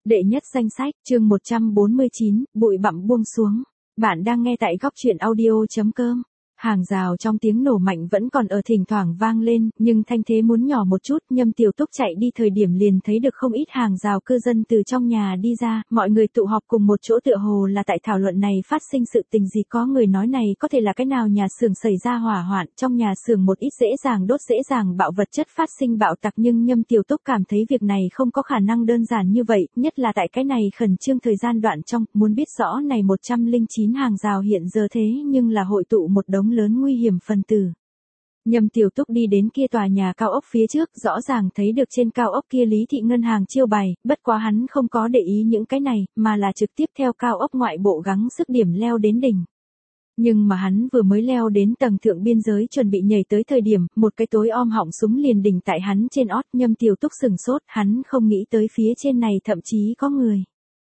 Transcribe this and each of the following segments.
Đệ nhất danh sách, chương 149, bụi bặm buông xuống. Bạn đang nghe tại góc truyện audio.com. Hàng rào trong tiếng nổ mạnh vẫn còn ở thỉnh thoảng vang lên, nhưng thanh thế muốn nhỏ một chút. Nhâm Tiểu Túc chạy đi thời điểm liền thấy được không ít hàng rào cư dân từ trong nhà đi ra, mọi người tụ họp cùng một chỗ tựa hồ là tại thảo luận này phát sinh sự tình gì. Có người nói này có thể là cái nào nhà xưởng xảy ra hỏa hoạn, trong nhà xưởng một ít dễ dàng đốt dễ dàng bạo vật chất phát sinh bạo tạc, nhưng Nhâm Tiểu Túc cảm thấy việc này không có khả năng đơn giản như vậy, nhất là tại cái này khẩn trương thời gian đoạn trong, muốn biết rõ này 109 hàng rào hiện giờ thế nhưng là hội tụ một đống lớn nguy hiểm phần tử. Nhâm Tiểu Túc đi đến kia tòa nhà cao ốc phía trước, rõ ràng thấy được trên cao ốc kia Lý Thị Ngân hàng chiêu bài, bất quá hắn không có để ý những cái này, mà là trực tiếp theo cao ốc ngoại bộ gắng sức điểm leo đến đỉnh. Nhưng mà hắn vừa mới leo đến tầng thượng biên giới chuẩn bị nhảy tới thời điểm, một cái tối om họng súng liền đỉnh tại hắn trên ót. Nhâm Tiểu Túc sửng sốt, hắn không nghĩ tới phía trên này thậm chí có người.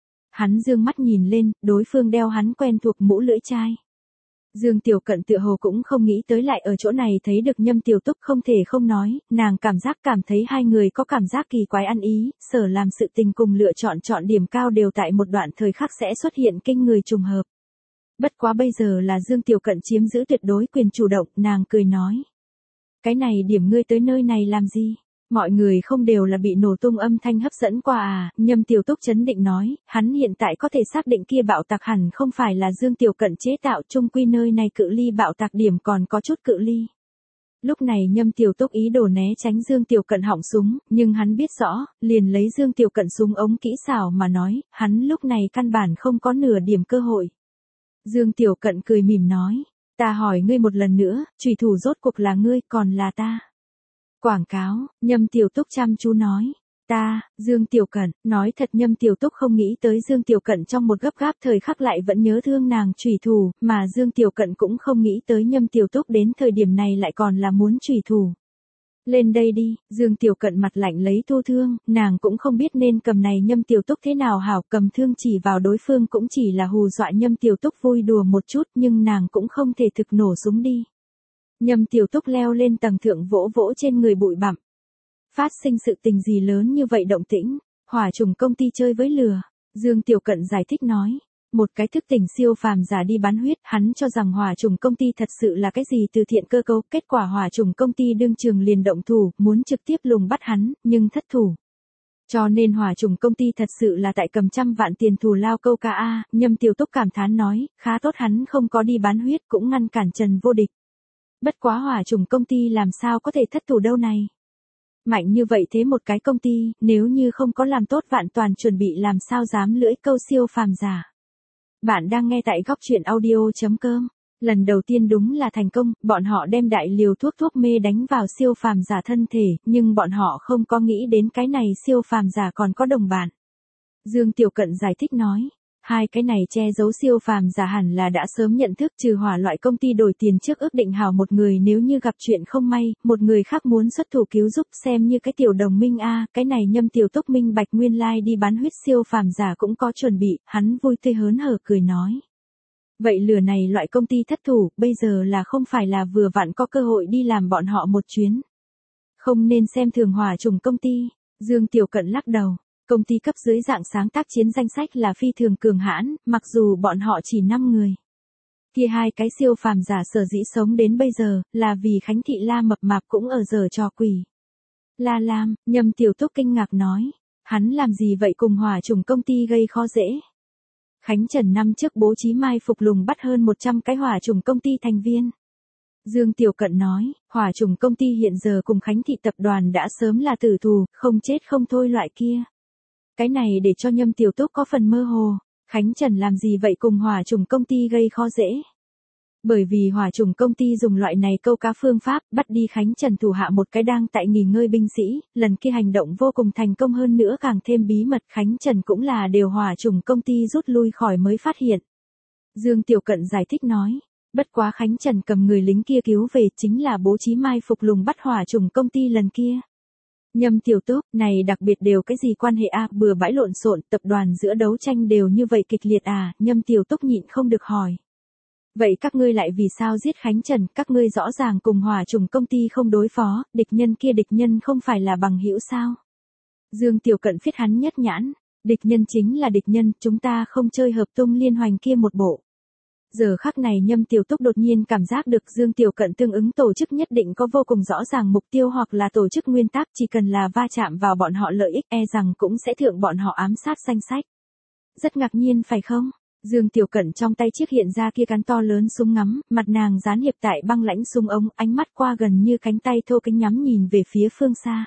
Hắn dương mắt nhìn lên, đối phương đeo hắn quen thuộc mũ lưỡi chai. Dương Tiểu Cận tựa hồ cũng không nghĩ tới lại ở chỗ này thấy được Nhâm Tiểu Túc, không thể không nói, nàng cảm thấy hai người có cảm giác kỳ quái ăn ý, sở làm sự tình cùng lựa chọn điểm cao đều tại một đoạn thời khắc sẽ xuất hiện kinh người trùng hợp. Bất quá bây giờ là Dương Tiểu Cận chiếm giữ tuyệt đối quyền chủ động, nàng cười nói. Cái này điểm ngươi tới nơi này làm gì? Mọi người không đều là bị nổ tung âm thanh hấp dẫn qua à? Nhâm Tiểu Túc chấn định nói, hắn hiện tại có thể xác định kia bạo tạc hẳn không phải là Dương Tiểu Cận chế tạo, chung quy nơi này cự ly bạo tạc điểm còn có chút cự ly. Lúc này Nhâm Tiểu Túc ý đồ né tránh Dương Tiểu Cận họng súng, nhưng hắn biết rõ, liền lấy Dương Tiểu Cận súng ống kỹ xảo mà nói, hắn lúc này căn bản không có nửa điểm cơ hội. Dương Tiểu Cận cười mỉm nói, ta hỏi ngươi một lần nữa, chủy thủ rốt cuộc là ngươi còn là ta? Quảng cáo, Nhâm Tiểu Túc chăm chú nói, ta, Dương Tiểu Cận, nói thật Nhâm Tiểu Túc không nghĩ tới Dương Tiểu Cận trong một gấp gáp thời khắc lại vẫn nhớ thương nàng chủy thủ, mà Dương Tiểu Cận cũng không nghĩ tới Nhâm Tiểu Túc đến thời điểm này lại còn là muốn chủy thủ. Lên đây đi, Dương Tiểu Cận mặt lạnh lấy thu thương, nàng cũng không biết nên cầm này Nhâm Tiểu Túc thế nào hảo, cầm thương chỉ vào đối phương cũng chỉ là hù dọa Nhâm Tiểu Túc vui đùa một chút, nhưng nàng cũng không thể thực nổ súng đi. Nhâm Tiểu Túc leo lên tầng thượng vỗ vỗ trên người bụi bặm. Phát sinh sự tình gì lớn như vậy động tĩnh? Hỏa trùng công ty chơi với lửa. Dương Tiểu Cận giải thích nói. Một cái thức tỉnh siêu phàm giả đi bán huyết, hắn cho rằng hỏa trùng công ty thật sự là cái gì từ thiện cơ cấu, kết quả hỏa trùng công ty đương trường liền động thủ, muốn trực tiếp lùng bắt hắn, nhưng thất thủ. Cho nên hỏa trùng công ty thật sự là tại cầm trăm vạn tiền thù lao câu ca a. Nhâm Tiểu Túc cảm thán nói, khá tốt hắn không có đi bán huyết cũng ngăn cản Trần Vô Địch. Bất quá hỏa trùng công ty làm sao có thể thất thủ đâu này. Mạnh như vậy thế một cái công ty, nếu như không có làm tốt vạn toàn chuẩn bị làm sao dám lưỡi câu siêu phàm giả. Bạn đang nghe tại góc truyện audio.com. Lần đầu tiên đúng là thành công, bọn họ đem đại liều thuốc mê đánh vào siêu phàm giả thân thể, nhưng bọn họ không có nghĩ đến cái này siêu phàm giả còn có đồng bạn. Dương Tiểu Cận giải thích nói. Hai cái này che giấu siêu phàm giả hẳn là đã sớm nhận thức, trừ hỏa loại công ty đổi tiền trước ước định hảo một người nếu như gặp chuyện không may, một người khác muốn xuất thủ cứu giúp xem như cái tiểu đồng minh a. Cái này Nhâm Tiểu Túc minh bạch nguyên lai đi bán huyết siêu phàm giả cũng có chuẩn bị, hắn vui tươi hớn hở cười nói. Vậy lừa này loại công ty thất thủ, bây giờ là không phải là vừa vặn có cơ hội đi làm bọn họ một chuyến. Không nên xem thường hỏa trùng công ty. Dương Tiểu Cận lắc đầu. Công ty cấp dưới dạng sáng tác chiến danh sách là phi thường cường hãn, mặc dù bọn họ chỉ 5 người. Kia hai cái siêu phàm giả sở dĩ sống đến bây giờ, là vì Khánh Thị La mập mạp cũng ở giở trò quỷ. La Lam, Nhâm Tiểu Túc kinh ngạc nói, hắn làm gì vậy cùng hỏa trùng công ty gây khó dễ. Khánh Trần năm trước bố trí mai phục lùng bắt hơn 100 cái hỏa trùng công ty thành viên. Dương Tiểu Cận nói, hỏa trùng công ty hiện giờ cùng Khánh Thị tập đoàn đã sớm là tử thù, không chết không thôi loại kia. Cái này để cho Nhâm Tiểu Túc có phần mơ hồ, Khánh Trần làm gì vậy cùng hỏa trùng công ty gây khó dễ. Bởi vì hỏa trùng công ty dùng loại này câu cá phương pháp, bắt đi Khánh Trần thủ hạ một cái đang tại nghỉ ngơi binh sĩ, lần kia hành động vô cùng thành công hơn nữa càng thêm bí mật, Khánh Trần cũng là đều hỏa trùng công ty rút lui khỏi mới phát hiện. Dương Tiểu Cận giải thích nói, bất quá Khánh Trần cầm người lính kia cứu về chính là bố trí mai phục lùng bắt hỏa trùng công ty lần kia. Nhâm Tiểu Túc, này đặc biệt đều cái gì quan hệ a, bừa bãi lộn xộn, tập đoàn giữa đấu tranh đều như vậy kịch liệt à, Nhâm Tiểu Túc nhịn không được hỏi. Vậy các ngươi lại vì sao giết Khánh Trần, các ngươi rõ ràng cùng hỏa trùng công ty không đối phó, địch nhân kia địch nhân không phải là bằng hữu sao? Dương Tiểu Cận phiết hắn nhất nhãn, Địch nhân chính là địch nhân, chúng ta không chơi hợp tung liên hoành kia một bộ. Giờ khắc này Nhâm Tiểu Túc đột nhiên cảm giác được Dương Tiểu Cận tương ứng tổ chức nhất định có vô cùng rõ ràng mục tiêu hoặc là tổ chức nguyên tắc, chỉ cần là va chạm vào bọn họ lợi ích e rằng cũng sẽ thượng bọn họ ám sát danh sách. Rất ngạc nhiên phải không? Dương Tiểu Cận trong tay chiếc hiện ra kia cán to lớn súng ngắm, mặt nàng dán hiệp tại băng lãnh súng ống, ánh mắt qua gần như cánh tay thô kính nhắm nhìn về phía phương xa.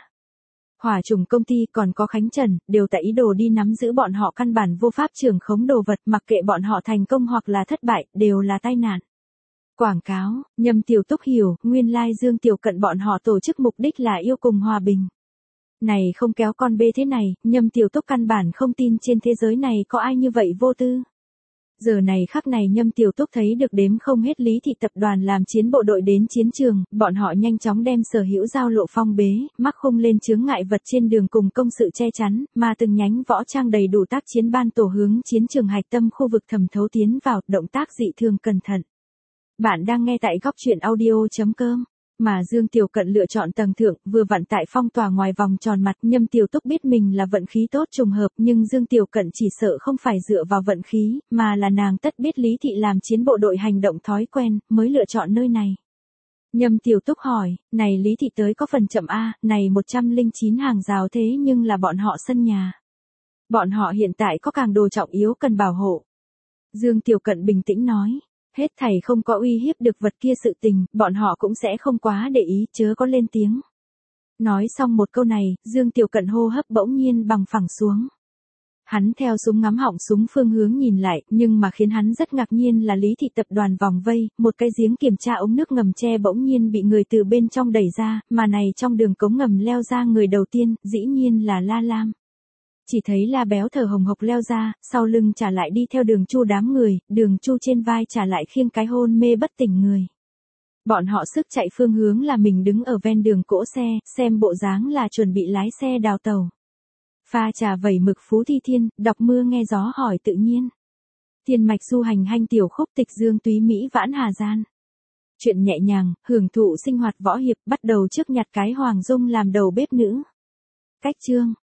Hỏa trùng công ty còn có Khánh Trần, đều tại ý đồ đi nắm giữ bọn họ căn bản vô pháp trưởng khống đồ vật, mặc kệ bọn họ thành công hoặc là thất bại, đều là tai nạn. Quảng cáo, Nhâm Tiểu Túc hiểu, nguyên lai Dương Tiểu Cận bọn họ tổ chức mục đích là yêu cùng hòa bình. Này không kéo con bê thế này, Nhâm Tiểu Túc căn bản không tin trên thế giới này có ai như vậy vô tư. Giờ này khắc này Nhâm Tiểu Túc thấy được đếm không hết Lý Thị tập đoàn làm chiến bộ đội đến chiến trường, bọn họ nhanh chóng đem sở hữu giao lộ phong bế, mắc khung lên chướng ngại vật trên đường cùng công sự che chắn, mà từng nhánh võ trang đầy đủ tác chiến ban tổ hướng chiến trường hạch tâm khu vực thẩm thấu tiến vào, động tác dị thường cẩn thận. Bạn đang nghe tại góc truyện audio.com. Mà Dương Tiểu Cận lựa chọn tầng thượng, vừa vặn tại phong tỏa ngoài vòng tròn mặt, Nhâm Tiểu Túc biết mình là vận khí tốt trùng hợp, nhưng Dương Tiểu Cận chỉ sợ không phải dựa vào vận khí, mà là nàng tất biết Lý Thị làm chiến bộ đội hành động thói quen, mới lựa chọn nơi này. Nhâm Tiểu Túc hỏi, này Lý Thị tới có phần chậm a, này 109 hàng rào thế nhưng là bọn họ sân nhà. Bọn họ hiện tại có càng đồ trọng yếu cần bảo hộ. Dương Tiểu Cận bình tĩnh nói. Hết thảy không có uy hiếp được vật kia sự tình, bọn họ cũng sẽ không quá để ý, chớ có lên tiếng. Nói xong một câu này, Dương Tiểu Cận hô hấp bỗng nhiên bằng phẳng xuống. Hắn theo súng ngắm họng súng phương hướng nhìn lại, nhưng mà khiến hắn rất ngạc nhiên là Lý Thị tập đoàn vòng vây, một cái giếng kiểm tra ống nước ngầm tre bỗng nhiên bị người từ bên trong đẩy ra, mà này trong đường cống ngầm leo ra người đầu tiên, dĩ nhiên là La Lam. Chỉ thấy La Béo thở hồng hộc leo ra, sau lưng trả lại đi theo Đường Chu đám người, Đường Chu trên vai trả lại khiêng cái hôn mê bất tỉnh người. Bọn họ sức chạy phương hướng là mình đứng ở ven đường cỗ xe, xem bộ dáng là chuẩn bị lái xe đào tàu. Pha trà vẩy mực Phú Thi Thiên, đọc mưa nghe gió hỏi tự nhiên. Thiên mạch du hành hanh tiểu khúc tịch Dương túy Mỹ vãn Hà Gian. Chuyện nhẹ nhàng, hưởng thụ sinh hoạt võ hiệp, bắt đầu trước nhặt cái Hoàng Dung làm đầu bếp nữ. Cách chương.